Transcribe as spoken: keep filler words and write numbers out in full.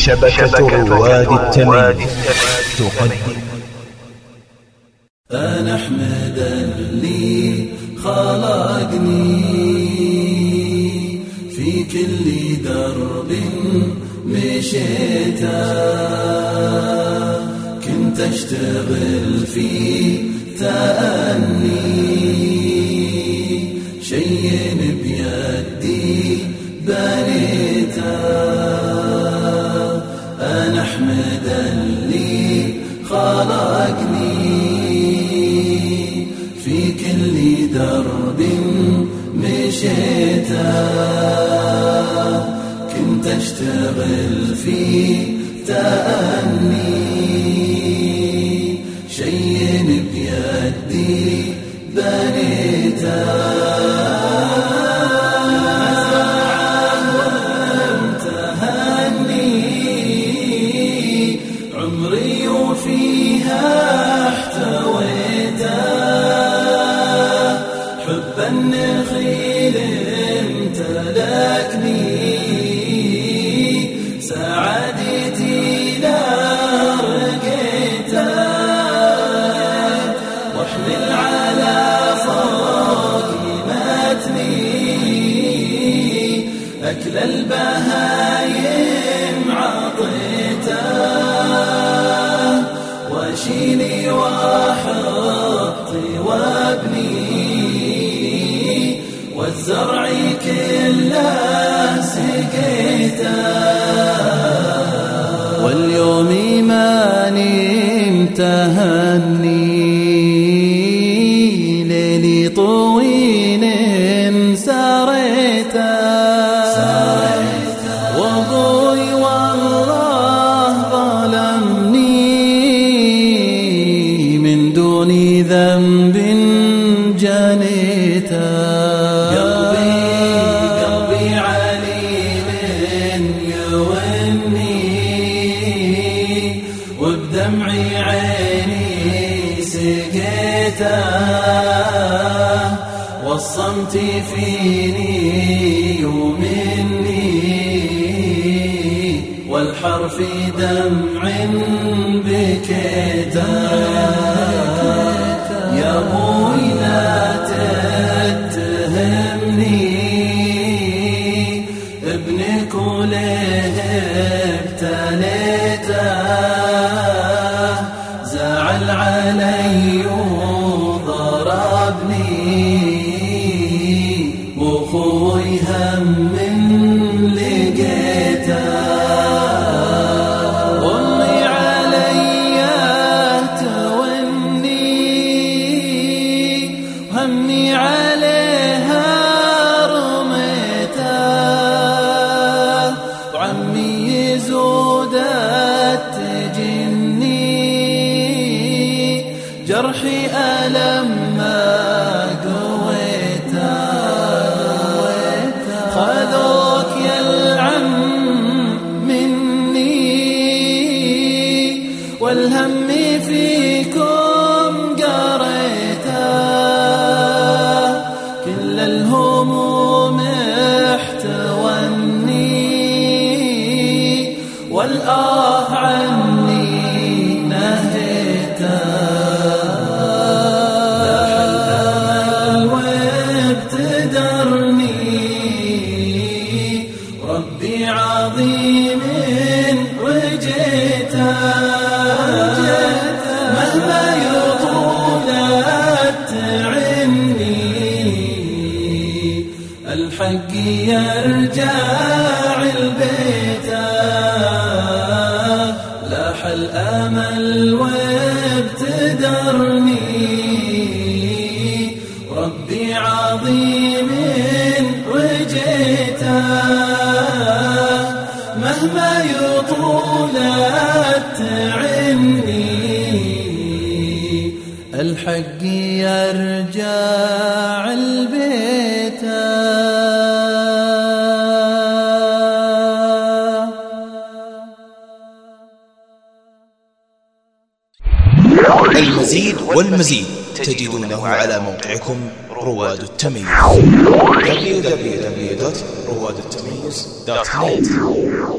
شبكة رواد التمييز تقدم. أنا أحمد اللي خلقني في كل درب مشيته، كنت أشتغل في تأني شيء بيدي بنيته. أنا أحمد اللي خلقني في كل درب مشيته، كنت أشتغل في تأني شيء بيدي بنيته. عمري وفيها احتويته، حب النخيل امتلكني، سعادتي لا رقيته، واحمل على فوق متني أكل البهايم عطيته، واشيلي واحطي وابني، والزرع كله سقيته. واليوم ما نمت هني، ليلي طويل ساريته، وابوي والله ظلمني من دون ذنب جنيته. قلبي قلبي عليل يوني، وبدمعي عيني سقيته، وصمتي فيني ومني، والحرف دمع بكيته. يا أبوي لا تتهمني، ابنك وله ابتليته، زعل علي وضربني، وأخوي هم من لقيته. أمي علي توني، همي عليها رميته، وعمي يزودت تجني، جرحي ألم ما قويته. خذوك يا العم مني، والهم فيكم قريته، كل الهموم احتوني، والآه عني نهيته. لاح الأمل وابتدرني، ربي عظيم وجيته، مهما يطول تعني، الحق يرجع البيته. لاح الأمل وابتدرني، ربي عظيم وجيته، مهما يطول تعني، الحق يرجع البيت. المزيد والمزيد تجدونه على موقعكم رواد التمييز دبليو دبليو دبليو دوت رواد التمييز دوت نت.